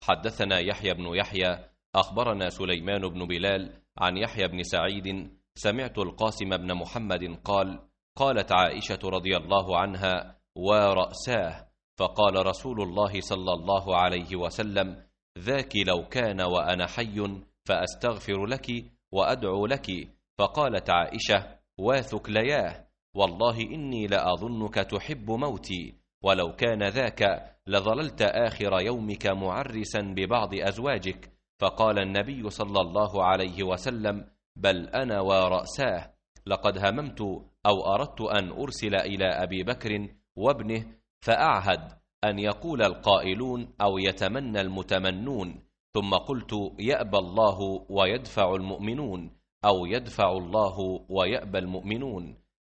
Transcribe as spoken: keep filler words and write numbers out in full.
حدثنا يحيى بن يحيى أخبرنا سليمان بن بلال عن يحيى بن سعيد سمعت القاسم بن محمد قال: قالت عائشة رضي الله عنها: ورأساه. فقال رسول الله صلى الله عليه وسلم: ذاك لو كان وأنا حي فأستغفر لك وأدعو لك. فقالت عائشة: واثكلياه، والله إني لأظنك تحب موتي، ولو كان ذاك لظللت آخر يومك معرسا ببعض أزواجك. فقال النبي صلى الله عليه وسلم: بل أنا ورأساه، لقد هممت أو أردت أن أرسل إلى أبي بكر وابنه فأعهد أن يقول القائلون أو يتمنى المتمنون، ثم قلت: يأبى الله ويدفع المؤمنون، أو يدفع الله ويأبى المؤمنون.